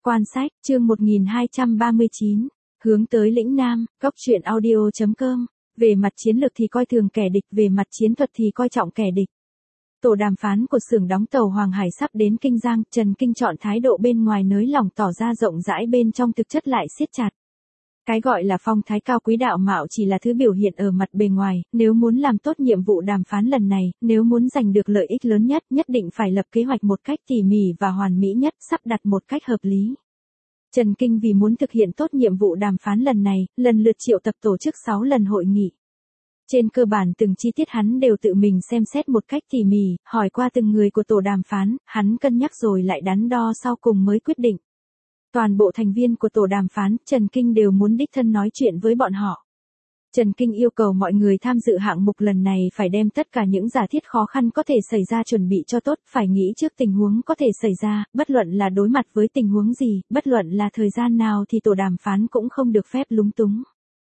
Quan sách, chương 1239, hướng tới lĩnh Nam, góc truyện audio.com. Về mặt chiến lược thì coi thường kẻ địch, về mặt chiến thuật thì coi trọng kẻ địch. Tổ đàm phán của xưởng đóng tàu Hoàng Hải sắp đến Kinh Giang, Trần Kinh chọn thái độ bên ngoài nới lỏng tỏ ra rộng rãi, bên trong thực chất lại siết chặt. Cái gọi là phong thái cao quý đạo mạo chỉ là thứ biểu hiện ở mặt bề ngoài, nếu muốn làm tốt nhiệm vụ đàm phán lần này, nếu muốn giành được lợi ích lớn nhất, nhất định phải lập kế hoạch một cách tỉ mỉ và hoàn mỹ nhất, sắp đặt một cách hợp lý. Trần Kinh vì muốn thực hiện tốt nhiệm vụ đàm phán lần này, lần lượt triệu tập tổ chức 6 lần hội nghị. Trên cơ bản từng chi tiết hắn đều tự mình xem xét một cách tỉ mỉ, hỏi qua từng người của tổ đàm phán, hắn cân nhắc rồi lại đắn đo sau cùng mới quyết định. Toàn bộ thành viên của tổ đàm phán, Trần Kinh đều muốn đích thân nói chuyện với bọn họ. Trần Kinh yêu cầu mọi người tham dự hạng mục lần này phải đem tất cả những giả thiết khó khăn có thể xảy ra chuẩn bị cho tốt, phải nghĩ trước tình huống có thể xảy ra, bất luận là đối mặt với tình huống gì, bất luận là thời gian nào thì tổ đàm phán cũng không được phép lúng túng.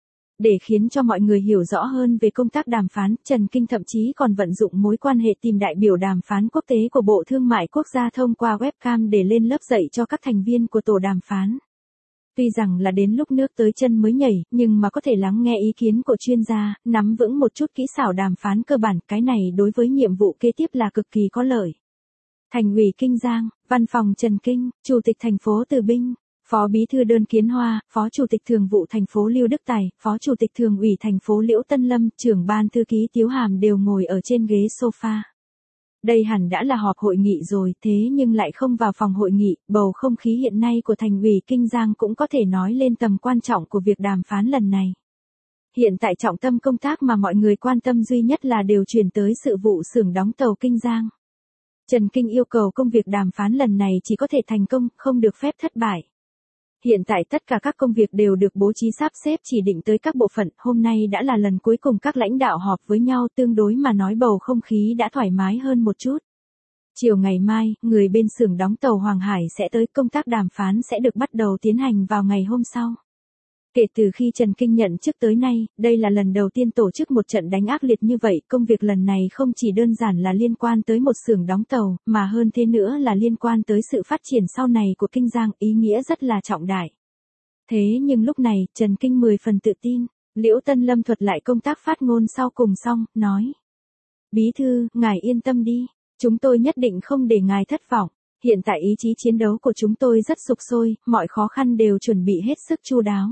Để khiến cho mọi người hiểu rõ hơn về công tác đàm phán, Trần Kinh thậm chí còn vận dụng mối quan hệ tìm đại biểu đàm phán quốc tế của Bộ Thương mại Quốc gia thông qua webcam để lên lớp dạy cho các thành viên của tổ đàm phán. Tuy rằng là đến lúc nước tới chân mới nhảy, nhưng mà có thể lắng nghe ý kiến của chuyên gia, nắm vững một chút kỹ xảo đàm phán cơ bản, cái này đối với nhiệm vụ kế tiếp là cực kỳ có lợi. Thành ủy Kinh Giang, Văn phòng Trần Kinh, Chủ tịch thành phố Từ Binh, Phó Bí thư Đơn Kiến Hoa, Phó Chủ tịch Thường vụ thành phố Lưu Đức Tài, Phó Chủ tịch Thường ủy thành phố Liễu Tân Lâm, trưởng ban thư ký Tiếu Hàm đều ngồi ở trên ghế sofa. Đây hẳn đã là họp hội nghị rồi, thế nhưng lại không vào phòng hội nghị, bầu không khí hiện nay của thành ủy Kinh Giang cũng có thể nói lên tầm quan trọng của việc đàm phán lần này. Hiện tại trọng tâm công tác mà mọi người quan tâm duy nhất là đều chuyển tới sự vụ xưởng đóng tàu Kinh Giang. Trần Kinh yêu cầu công việc đàm phán lần này chỉ có thể thành công, không được phép thất bại. Hiện tại tất cả các công việc đều được bố trí sắp xếp chỉ định tới các bộ phận, hôm nay đã là lần cuối cùng các lãnh đạo họp với nhau, tương đối mà nói bầu không khí đã thoải mái hơn một chút. Chiều ngày mai, người bên xưởng đóng tàu Hoàng Hải sẽ tới, công tác đàm phán sẽ được bắt đầu tiến hành vào ngày hôm sau. Kể từ khi Trần Kinh nhận chức tới nay, đây là lần đầu tiên tổ chức một trận đánh ác liệt như vậy, công việc lần này không chỉ đơn giản là liên quan tới một xưởng đóng tàu, mà hơn thế nữa là liên quan tới sự phát triển sau này của Kinh Giang, ý nghĩa rất là trọng đại. Thế nhưng lúc này, Trần Kinh 10 phần tự tin, Liễu Tân Lâm thuật lại công tác phát ngôn sau cùng xong, nói: Bí thư, ngài yên tâm đi, chúng tôi nhất định không để ngài thất vọng. Hiện tại ý chí chiến đấu của chúng tôi rất sục sôi, mọi khó khăn đều chuẩn bị hết sức chu đáo.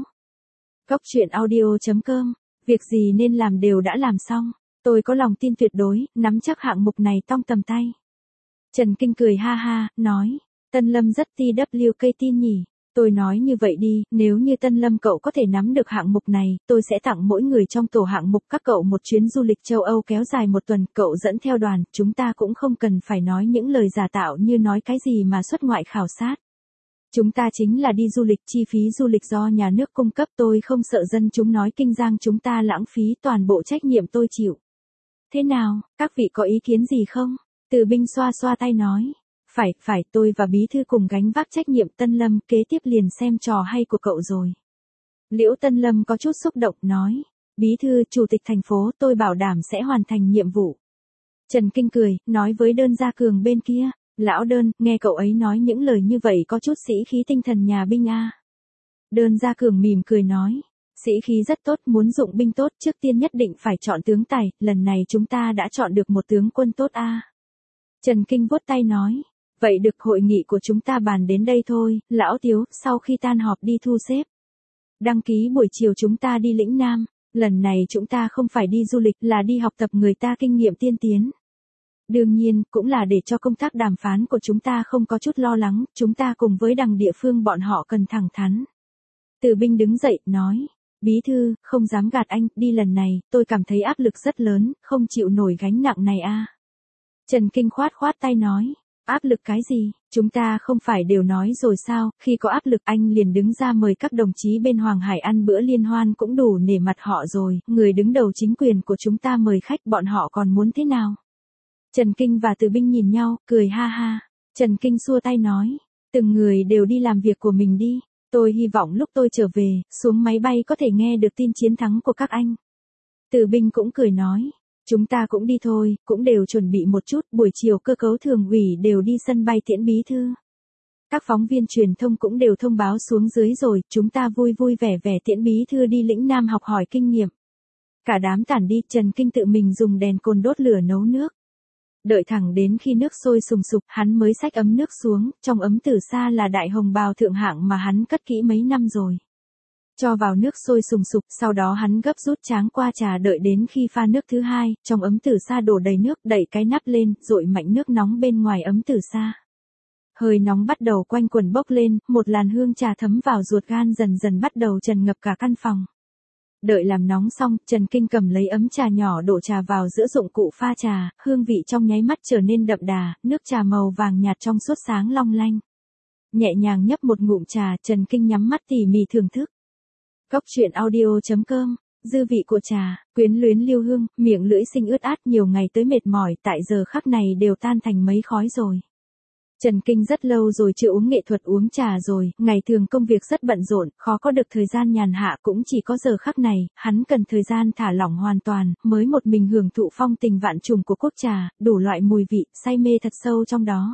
Góc truyện audio.com, việc gì nên làm đều đã làm xong, tôi có lòng tin tuyệt đối, nắm chắc hạng mục này tong tầm tay. Trần Kinh cười ha ha, nói: Tân Lâm rất TWK tin nhỉ, tôi nói như vậy đi, nếu như Tân Lâm cậu có thể nắm được hạng mục này, tôi sẽ tặng mỗi người trong tổ hạng mục các cậu một chuyến du lịch châu Âu kéo dài 1 tuần, cậu dẫn theo đoàn, chúng ta cũng không cần phải nói những lời giả tạo như nói cái gì mà xuất ngoại khảo sát. Chúng ta chính là đi du lịch, chi phí du lịch do nhà nước cung cấp, tôi không sợ dân chúng nói Kinh Giang chúng ta lãng phí, toàn bộ trách nhiệm tôi chịu. Thế nào, các vị có ý kiến gì không? Từ Binh xoa xoa tay nói: Phải, tôi và Bí thư cùng gánh vác trách nhiệm. Tân Lâm, kế tiếp liền xem trò hay của cậu rồi. Liễu Tân Lâm có chút xúc động, nói: Bí thư, Chủ tịch thành phố, tôi bảo đảm sẽ hoàn thành nhiệm vụ. Trần Kinh cười, nói với Đơn Gia Cường bên kia: Lão Đơn, nghe cậu ấy nói những lời như vậy có chút sĩ khí tinh thần nhà binh a. Đơn Gia Cường mỉm cười nói: Sĩ khí rất tốt, muốn dụng binh tốt, trước tiên nhất định phải chọn tướng tài, lần này chúng ta đã chọn được một tướng quân tốt a. Trần Kinh vuốt tay nói: Vậy được, hội nghị của chúng ta bàn đến đây thôi, Lão Tiếu, sau khi tan họp đi thu xếp. Đăng ký buổi chiều chúng ta đi lĩnh Nam, lần này chúng ta không phải đi du lịch, là đi học tập người ta kinh nghiệm tiên tiến. Đương nhiên, cũng là để cho công tác đàm phán của chúng ta không có chút lo lắng, chúng ta cùng với đằng địa phương bọn họ cần thẳng thắn. Từ Binh đứng dậy, nói: Bí thư, không dám gạt anh, đi lần này, tôi cảm thấy áp lực rất lớn, không chịu nổi gánh nặng này a. Trần Kinh khoát tay nói: Áp lực cái gì, chúng ta không phải đều nói rồi sao, khi có áp lực anh liền đứng ra mời các đồng chí bên Hoàng Hải ăn bữa liên hoan cũng đủ nể mặt họ rồi, người đứng đầu chính quyền của chúng ta mời khách, bọn họ còn muốn thế nào? Trần Kinh và Từ Binh nhìn nhau, cười ha ha. Trần Kinh xua tay nói: Từng người đều đi làm việc của mình đi, tôi hy vọng lúc tôi trở về, xuống máy bay có thể nghe được tin chiến thắng của các anh. Từ Binh cũng cười nói: Chúng ta cũng đi thôi, cũng đều chuẩn bị một chút, buổi chiều cơ cấu thường ủy đều đi sân bay tiễn bí thư. Các phóng viên truyền thông cũng đều thông báo xuống dưới rồi, chúng ta vui vui vẻ vẻ tiễn bí thư đi lĩnh Nam học hỏi kinh nghiệm. Cả đám tản đi, Trần Kinh tự mình dùng đèn cồn đốt lửa nấu nước. Đợi thẳng đến khi nước sôi sùng sục, hắn mới xách ấm nước xuống, trong ấm từ xa là đại hồng bào thượng hạng mà hắn cất kỹ mấy năm rồi. Cho vào nước sôi sùng sục, sau đó hắn gấp rút tráng qua trà đợi đến khi pha nước thứ hai, trong ấm từ xa đổ đầy nước, đậy cái nắp lên, dội mạnh nước nóng bên ngoài ấm từ xa. Hơi nóng bắt đầu quanh quần bốc lên, một làn hương trà thấm vào ruột gan dần dần bắt đầu tràn ngập cả căn phòng. Đợi làm nóng xong, Trần Kinh cầm lấy ấm trà nhỏ đổ trà vào giữa dụng cụ pha trà, hương vị trong nháy mắt trở nên đậm đà, nước trà màu vàng nhạt trong suốt sáng long lanh. Nhẹ nhàng nhấp một ngụm trà, Trần Kinh nhắm mắt tỉ mỉ thưởng thức. Cốc truyện audio.com, dư vị của trà, quyến luyến lưu hương, miệng lưỡi sinh ướt át nhiều ngày tới mệt mỏi tại giờ khắc này đều tan thành mấy khói rồi. Trần Kinh rất lâu rồi chưa uống nghệ thuật uống trà rồi, ngày thường công việc rất bận rộn, khó có được thời gian nhàn hạ cũng chỉ có giờ khắc này, hắn cần thời gian thả lỏng hoàn toàn, mới một mình hưởng thụ phong tình vạn trùng của cốc trà, đủ loại mùi vị, say mê thật sâu trong đó.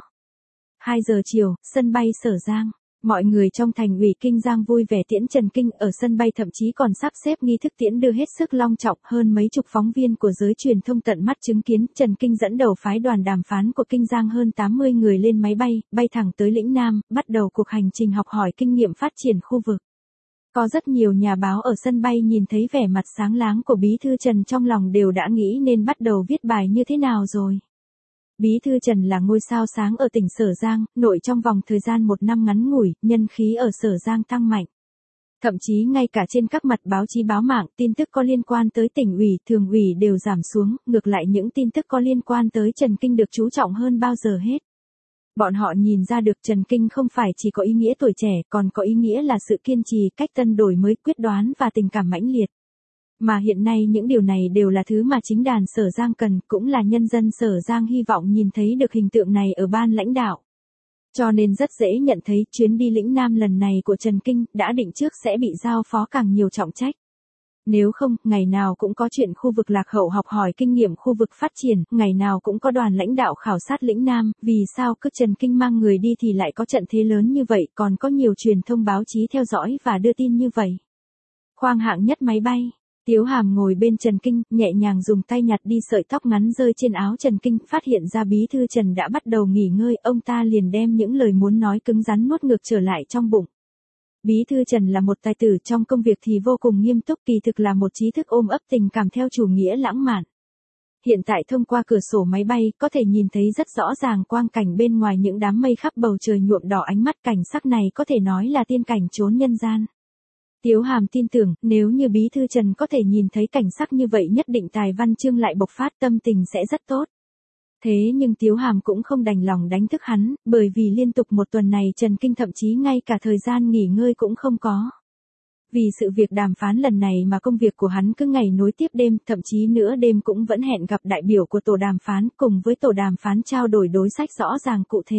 2 giờ chiều, sân bay Sở Giang. Mọi người trong thành ủy Kinh Giang vui vẻ tiễn Trần Kinh ở sân bay, thậm chí còn sắp xếp nghi thức tiễn đưa hết sức long trọng. Hơn mấy chục phóng viên của giới truyền thông tận mắt chứng kiến Trần Kinh dẫn đầu phái đoàn đàm phán của Kinh Giang hơn 80 người lên máy bay, bay thẳng tới lĩnh Nam, bắt đầu cuộc hành trình học hỏi kinh nghiệm phát triển khu vực. Có rất nhiều nhà báo ở sân bay nhìn thấy vẻ mặt sáng láng của Bí thư Trần trong lòng đều đã nghĩ nên bắt đầu viết bài như thế nào rồi. Bí thư Trần là ngôi sao sáng ở tỉnh Sở Giang, nội trong vòng thời gian 1 năm ngắn ngủi, nhân khí ở Sở Giang tăng mạnh. Thậm chí ngay cả trên các mặt báo chí báo mạng, tin tức có liên quan tới tỉnh ủy, thường ủy đều giảm xuống, ngược lại những tin tức có liên quan tới Trần Kinh được chú trọng hơn bao giờ hết. Bọn họ nhìn ra được Trần Kinh không phải chỉ có ý nghĩa tuổi trẻ, còn có ý nghĩa là sự kiên trì, cách tân đổi mới, quyết đoán và tình cảm mãnh liệt. Mà hiện nay những điều này đều là thứ mà chính đàn Sở Giang cần, cũng là nhân dân Sở Giang hy vọng nhìn thấy được hình tượng này ở ban lãnh đạo. Cho nên rất dễ nhận thấy chuyến đi lĩnh Nam lần này của Trần Kinh đã định trước sẽ bị giao phó càng nhiều trọng trách. Nếu không, ngày nào cũng có chuyện khu vực lạc hậu học hỏi kinh nghiệm khu vực phát triển, ngày nào cũng có đoàn lãnh đạo khảo sát lĩnh Nam, vì sao cứ Trần Kinh mang người đi thì lại có trận thế lớn như vậy, còn có nhiều truyền thông báo chí theo dõi và đưa tin như vậy. Khoang hạng nhất máy bay. Tiếu Hàm ngồi bên Trần Kinh, nhẹ nhàng dùng tay nhặt đi sợi tóc ngắn rơi trên áo Trần Kinh, phát hiện ra Bí thư Trần đã bắt đầu nghỉ ngơi, ông ta liền đem những lời muốn nói cứng rắn nuốt ngược trở lại trong bụng. Bí thư Trần là một tài tử trong công việc thì vô cùng nghiêm túc, kỳ thực là một trí thức ôm ấp tình cảm theo chủ nghĩa lãng mạn. Hiện tại thông qua cửa sổ máy bay, có thể nhìn thấy rất rõ ràng quang cảnh bên ngoài những đám mây khắp bầu trời nhuộm đỏ ánh mắt, cảnh sắc này có thể nói là tiên cảnh chốn nhân gian. Tiếu Hàm tin tưởng, nếu như Bí thư Trần có thể nhìn thấy cảnh sắc như vậy nhất định tài văn chương lại bộc phát, tâm tình sẽ rất tốt. Thế nhưng Tiếu Hàm cũng không đành lòng đánh thức hắn, bởi vì liên tục 1 tuần này Trần Kinh thậm chí ngay cả thời gian nghỉ ngơi cũng không có. Vì sự việc đàm phán lần này mà công việc của hắn cứ ngày nối tiếp đêm, thậm chí nửa đêm cũng vẫn hẹn gặp đại biểu của tổ đàm phán, cùng với tổ đàm phán trao đổi đối sách rõ ràng cụ thể.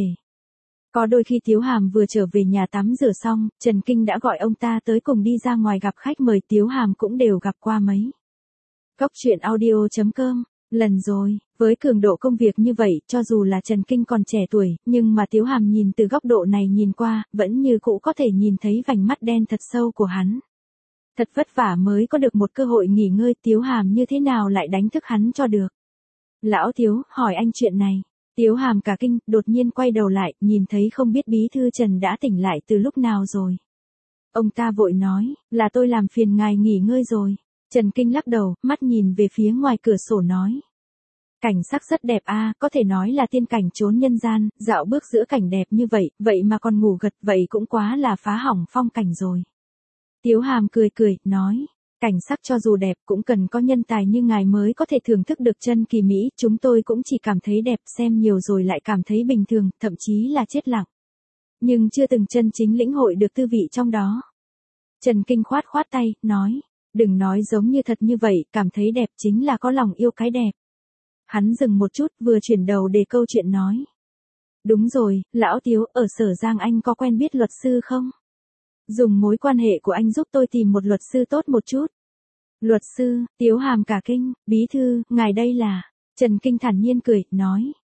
Có đôi khi Tiếu Hàm vừa trở về nhà tắm rửa xong, Trần Kinh đã gọi ông ta tới cùng đi ra ngoài gặp khách mời, Tiếu Hàm cũng đều gặp qua mấy. Cốc truyện audio.com, lần rồi, với cường độ công việc như vậy, cho dù là Trần Kinh còn trẻ tuổi, nhưng mà Tiếu Hàm nhìn từ góc độ này nhìn qua, vẫn như cũ có thể nhìn thấy vành mắt đen thật sâu của hắn. Thật vất vả mới có được một cơ hội nghỉ ngơi, Tiếu Hàm như thế nào lại đánh thức hắn cho được. Lão Tiếu, hỏi anh chuyện này. Tiếu Hàm cả kinh, đột nhiên quay đầu lại, nhìn thấy không biết Bí thư Trần đã tỉnh lại từ lúc nào rồi. Ông ta vội nói, là tôi làm phiền ngài nghỉ ngơi rồi. Trần Kinh lắc đầu, mắt nhìn về phía ngoài cửa sổ nói. Cảnh sắc rất đẹp a, có thể nói là tiên cảnh chốn nhân gian, dạo bước giữa cảnh đẹp như vậy, vậy mà còn ngủ gật, vậy cũng quá là phá hỏng phong cảnh rồi. Tiếu Hàm cười cười, nói. Cảnh sắc cho dù đẹp cũng cần có nhân tài như ngài mới có thể thưởng thức được chân kỳ mỹ, chúng tôi cũng chỉ cảm thấy đẹp, xem nhiều rồi lại cảm thấy bình thường, thậm chí là chết lặng. Nhưng chưa từng chân chính lĩnh hội được tư vị trong đó. Trần Kinh khoát khoát tay, nói, đừng nói giống như thật như vậy, cảm thấy đẹp chính là có lòng yêu cái đẹp. Hắn dừng một chút, vừa chuyển đầu để câu chuyện nói. Đúng rồi, lão Tiếu, ở Sở Giang anh có quen biết luật sư không? Dùng mối quan hệ của anh giúp tôi tìm một luật sư tốt một chút. Luật sư, Tiếu Hàm cả kinh, Bí thư, ngài đây là. Trần Kinh thản nhiên cười, nói.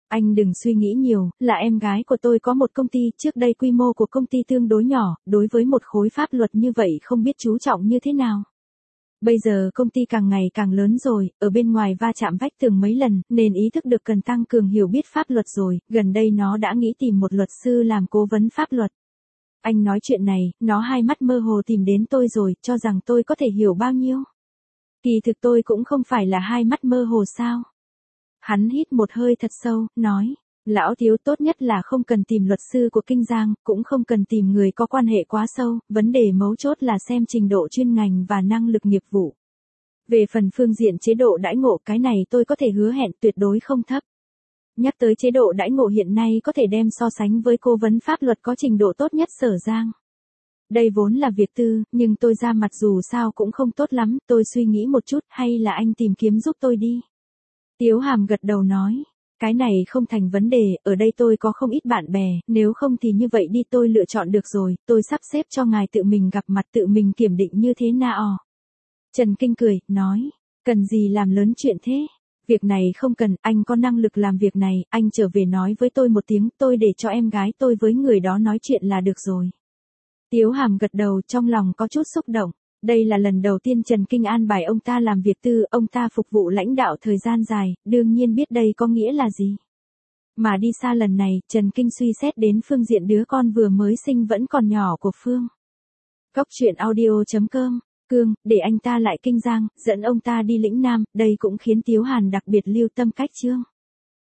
Anh đừng suy nghĩ nhiều, là em gái của tôi có một công ty, trước đây quy mô của công ty tương đối nhỏ, đối với một khối pháp luật như vậy không biết chú trọng như thế nào. Bây giờ công ty càng ngày càng lớn rồi, ở bên ngoài va chạm vách tường mấy lần, nên ý thức được cần tăng cường hiểu biết pháp luật rồi, gần đây nó đã nghĩ tìm một luật sư làm cố vấn pháp luật. Anh nói chuyện này, nó hai mắt mơ hồ tìm đến tôi rồi, cho rằng tôi có thể hiểu bao nhiêu. Kỳ thực tôi cũng không phải là hai mắt mơ hồ sao. Hắn hít một hơi thật sâu, nói, lão thiếu tốt nhất là không cần tìm luật sư của Kinh Giang, cũng không cần tìm người có quan hệ quá sâu, vấn đề mấu chốt là xem trình độ chuyên ngành và năng lực nghiệp vụ. Về phần phương diện chế độ đãi ngộ, cái này tôi có thể hứa hẹn tuyệt đối không thấp. Nhắc tới chế độ đãi ngộ hiện nay có thể đem so sánh với cố vấn pháp luật có trình độ tốt nhất Sở Giang. Đây vốn là việc tư, nhưng tôi ra mặt dù sao cũng không tốt lắm, tôi suy nghĩ một chút, hay là anh tìm kiếm giúp tôi đi. Tiếu Hàm gật đầu nói, cái này không thành vấn đề, ở đây tôi có không ít bạn bè, nếu không thì như vậy đi tôi lựa chọn được rồi, tôi sắp xếp cho ngài tự mình gặp mặt tự mình kiểm định như thế nào. Trần Kinh cười, nói, cần gì làm lớn chuyện thế? Việc này không cần, anh có năng lực làm việc này, anh trở về nói với tôi một tiếng, tôi để cho em gái tôi với người đó nói chuyện là được rồi. Tiếu Hàm gật đầu, trong lòng có chút xúc động. Đây là lần đầu tiên Trần Kinh an bài ông ta làm việc tư, ông ta phục vụ lãnh đạo thời gian dài, đương nhiên biết đây có nghĩa là gì. Mà đi xa lần này, Trần Kinh suy xét đến phương diện đứa con vừa mới sinh vẫn còn nhỏ của Phương. Góc truyện audio.com, Cương, để anh ta lại Kinh Giang, dẫn ông ta đi lĩnh Nam, đây cũng khiến Tiếu Hàn đặc biệt lưu tâm cách chương.